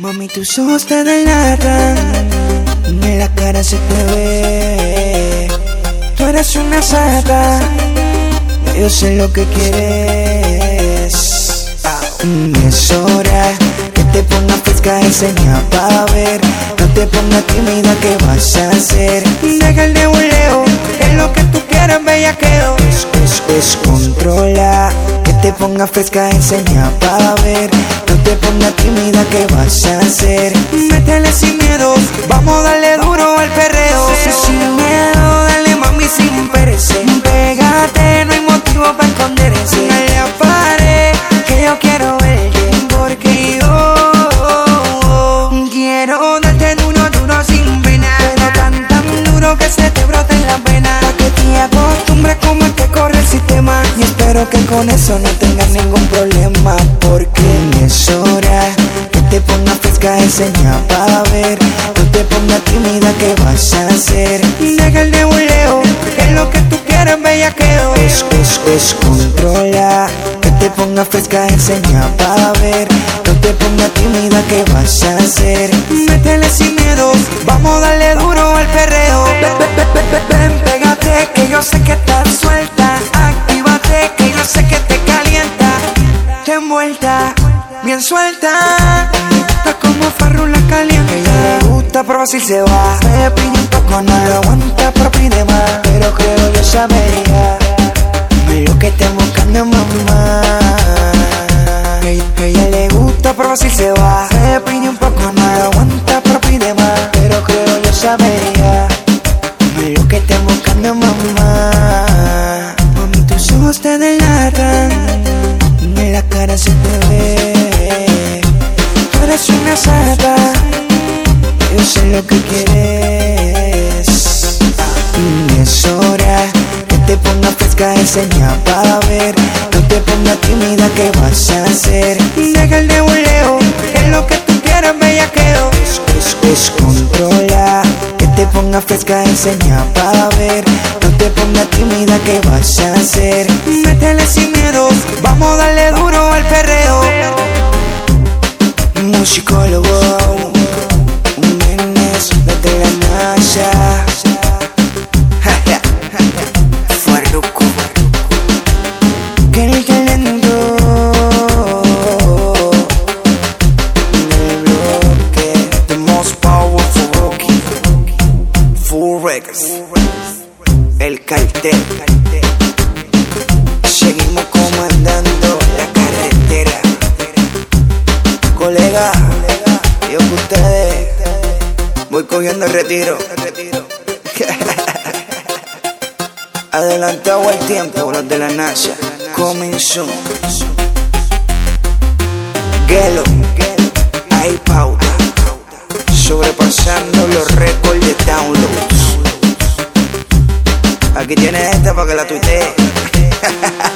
Mami, tus ojos te delatan, en la cara se te ve. Tú eres una sata, yo sé lo que quieres. Es hora que te pongas fresca, enseña pa' ver. No te pongas tímida, ¿qué vas a hacer? Deja el nebuleo, es lo que tú quieres, bellaqueo. Controla, que te pongas fresca, enseña pa' ver. No te pongas tímida, ¿qué vas a hacer? Métele sin miedo, vamos a darle duro al perreo. Sin miedo, dale mami sin perecer. Pégate, no hay motivo para esconderse. Dale a pared, que yo quiero verte, porque yo quiero darte duro, duro sin pena. Pero tan duro que se te brote en la pena. Pa' que te acostumbres como es que corre el sistema. Y espero que con eso no tengas ningún problema, porque es hora que te pongas fresca, enseña pa' ver. No te pongas tímida, ¿qué vas a hacer? Deja el nebuleo, que es lo que tú quieres, bellaqueo. Controla, que te pongas fresca, enseña pa' ver. No te pongas tímida, ¿qué vas a hacer? Métele sin miedo, vamos a darle duro al perreo. Ven, pégate, que yo sé que estás suelta. Actívate, que yo sé que te calienta. Te envuelta, bien suelta. Está como farrula caliente. Ella le gusta probar si se va. Me pide un poco, no lo aguanta, pero pide más. Pero creo yo sabería lo que estás buscando, mamá. Ella le gusta probar si se va. Me pide un poco, no lo aguanta, pero pide más. Pero creo yo sabería lo que estás buscando, mamá. Mami, tus ojos te delatan, en la cara se te ve. Tú eres una sata, yo sé lo que quieres. Es hora que te pongas fresca, enseña pa' ver. No te pongas tímida, ¿qué vas a hacer? Deja el nebuleo, es lo que tú quieres, bellaqueo. Controla, que te pongas fresca, enseña pa' ver. No te pongas tímida, ¿qué vas a hacer? Métele sin miedo, vamos a darle duro al perreo. Musicólogo, un menes desde la NASA. Farruko, que el talento del bloque, the most powerful rookie, Full Records, el cartel. Seguimos comandando la carretera. Colega, yo con ustedes voy cogiendo el retiro. Adelantado el tiempo, los de la NASA. Coming soon. Gelo, hay pauta, sobrepasando los récords de downloads. Aquí tienes esta para que la tuitees.